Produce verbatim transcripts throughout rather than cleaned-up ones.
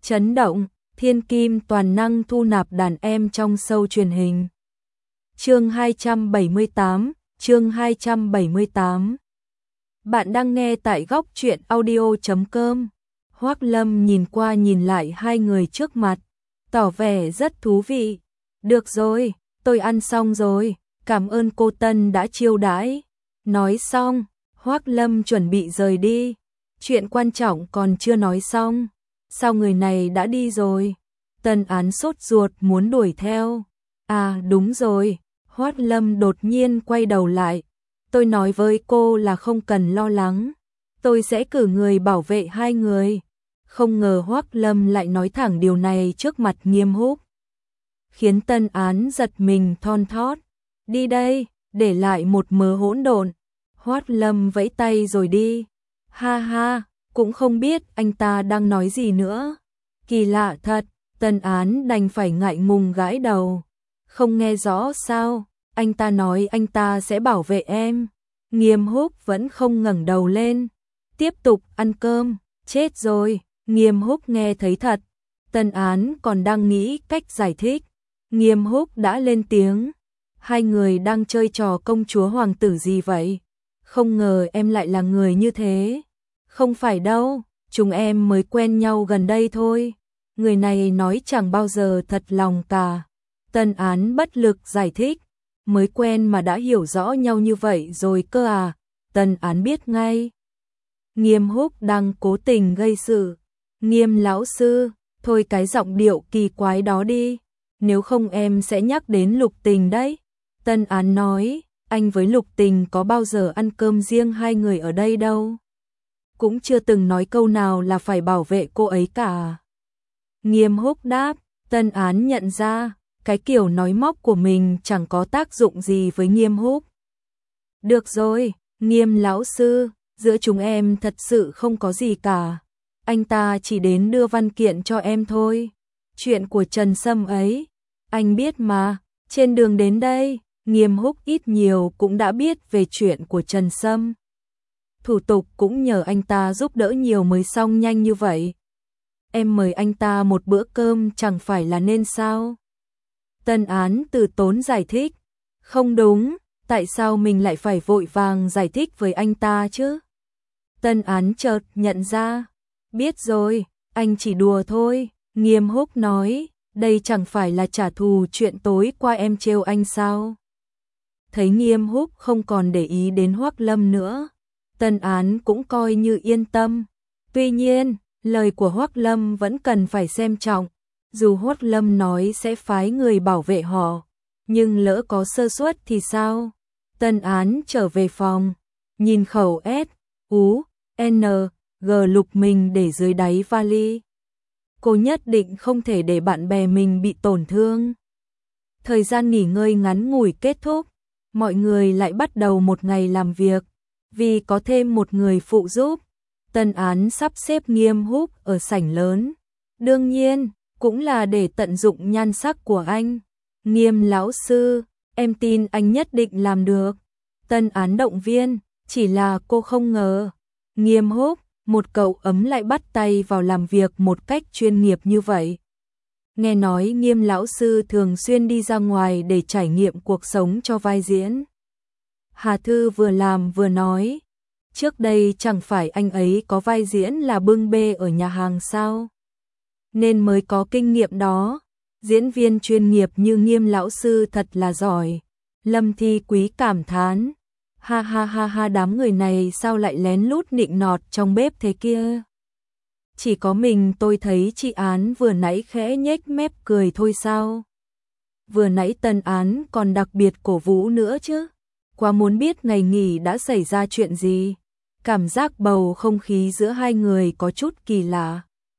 Chấn động, thiên kim toàn năng thu nạp đàn em trong show truyền hình. Chương hai trăm bảy mươi tám, chương hai trăm bảy mươi tám. Bạn đang nghe tại góc truyện audio chấm com. Hoắc Lâm nhìn qua nhìn lại hai người trước mặt, tỏ vẻ rất thú vị. Được rồi, tôi ăn xong rồi, cảm ơn cô Tân đã chiêu đãi. Nói xong, Hoắc Lâm chuẩn bị rời đi. Chuyện quan trọng còn chưa nói xong, sao người này đã đi rồi? Tân Án sốt ruột muốn đuổi theo. À đúng rồi, Hoắc Lâm đột nhiên quay đầu lại. Tôi nói với cô là không cần lo lắng, tôi sẽ cử người bảo vệ hai người. Không ngờ Hoắc Lâm lại nói thẳng điều này trước mặt Nghiêm Húc, khiến Tân Án giật mình thon thót. Đi đây, để lại một mớ hỗn độn. Hoắc Lâm vẫy tay rồi đi. Ha ha, cũng không biết anh ta đang nói gì nữa. Kỳ lạ thật, Tân Án đành phải ngại ngùng gãi đầu. Không nghe rõ sao, anh ta nói anh ta sẽ bảo vệ em. Nghiêm Húc vẫn không ngẩng đầu lên, tiếp tục ăn cơm. Chết rồi, Nghiêm Húc nghe thấy thật. Tân Án còn đang nghĩ cách giải thích, Nghiêm Húc đã lên tiếng. Hai người đang chơi trò công chúa hoàng tử gì vậy? Không ngờ em lại là người như thế. Không phải đâu, chúng em mới quen nhau gần đây thôi. Người này nói chẳng bao giờ thật lòng cả. Tân Án bất lực giải thích. Mới quen mà đã hiểu rõ nhau như vậy rồi cơ à? Tân Án biết ngay. Nghiêm Húc đang cố tình gây sự. Nghiêm lão sư, thôi cái giọng điệu kỳ quái đó đi. Nếu không em sẽ nhắc đến Lục Tình đấy. Tân Án nói, anh với Lục Tình có bao giờ ăn cơm riêng hai người ở đây đâu. Cũng chưa từng nói câu nào là phải bảo vệ cô ấy cả. Nghiêm Húc đáp. Tân Án nhận ra, cái kiểu nói móc của mình chẳng có tác dụng gì với Nghiêm Húc. Được rồi, Nghiêm lão sư, giữa chúng em thật sự không có gì cả. Anh ta chỉ đến đưa văn kiện cho em thôi. Chuyện của Trần Sâm ấy, anh biết mà. Trên đường đến đây, Nghiêm Húc ít nhiều cũng đã biết về chuyện của Trần Sâm. Thủ tục cũng nhờ anh ta giúp đỡ nhiều mới xong nhanh như vậy. Em mời anh ta một bữa cơm chẳng phải là nên sao? Tân Án từ tốn giải thích. Không đúng, tại sao mình lại phải vội vàng giải thích với anh ta chứ? Tân Án chợt nhận ra. Biết rồi, anh chỉ đùa thôi. Nghiêm Húc nói, đây chẳng phải là trả thù chuyện tối qua em trêu anh sao? Thấy Nghiêm Húc không còn để ý đến Hoắc Lâm nữa, Tân Án cũng coi như yên tâm. Tuy nhiên, lời của Hoắc Lâm vẫn cần phải xem trọng. Dù Hoắc Lâm nói sẽ phái người bảo vệ họ, nhưng lỡ có sơ suất thì sao? Tân Án trở về phòng, nhìn khẩu S, U, N, G Lục mình để dưới đáy vali. Cô nhất định không thể để bạn bè mình bị tổn thương. Thời gian nghỉ ngơi ngắn ngủi kết thúc, mọi người lại bắt đầu một ngày làm việc. Vì có thêm một người phụ giúp, Tân Án sắp xếp Nghiêm Húc ở sảnh lớn. Đương nhiên, cũng là để tận dụng nhan sắc của anh. Nghiêm lão sư, em tin anh nhất định làm được. Tân Án động viên, chỉ là cô không ngờ. Nghiêm Húc, một cậu ấm lại bắt tay vào làm việc một cách chuyên nghiệp như vậy. Nghe nói Nghiêm lão sư thường xuyên đi ra ngoài để trải nghiệm cuộc sống cho vai diễn. Hà Thư vừa làm vừa nói, trước đây chẳng phải anh ấy có vai diễn là bưng bê ở nhà hàng sao? Nên mới có kinh nghiệm đó. Diễn viên chuyên nghiệp như Nghiêm lão sư thật là giỏi. Lâm Thi Quý cảm thán. Ha ha ha ha, đám người này sao lại lén lút nịnh nọt trong bếp thế kia? Chỉ có mình tôi thấy chị Án vừa nãy khẽ nhếch mép cười thôi sao? Vừa nãy Tân Án còn đặc biệt cổ vũ nữa chứ. Quá muốn biết ngày nghỉ đã xảy ra chuyện gì. Cảm giác bầu không khí giữa hai người có chút kỳ lạ.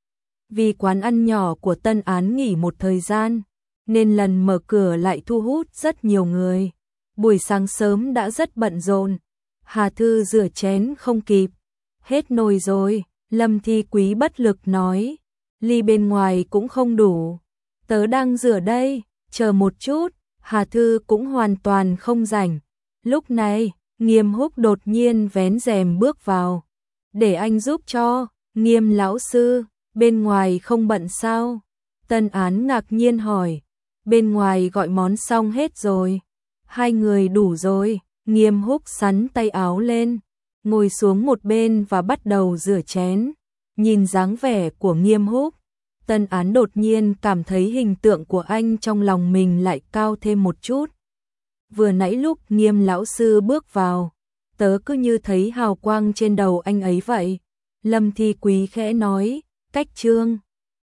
Vì quán ăn nhỏ của Tân Án nghỉ một thời gian, nên lần mở cửa lại thu hút rất nhiều người. Buổi sáng sớm đã rất bận rộn. Hà Thư rửa chén không kịp. Hết nồi rồi, Lâm Thi Quý bất lực nói. Ly bên ngoài cũng không đủ. Tớ đang rửa đây, chờ một chút. Hà Thư cũng hoàn toàn không rảnh. Lúc này, Nghiêm Húc đột nhiên vén rèm bước vào. Để anh giúp cho. Nghiêm lão sư, bên ngoài không bận sao? Tân Án ngạc nhiên hỏi. Bên ngoài gọi món xong hết rồi. Hai người đủ rồi. Nghiêm Húc sắn tay áo lên, ngồi xuống một bên và bắt đầu rửa chén. Nhìn dáng vẻ của Nghiêm Húc, Tân Án đột nhiên cảm thấy hình tượng của anh trong lòng mình lại cao thêm một chút. Vừa nãy lúc Nghiêm lão sư bước vào, tớ cứ như thấy hào quang trên đầu anh ấy vậy. Lâm Thi Quý khẽ nói, cách Trương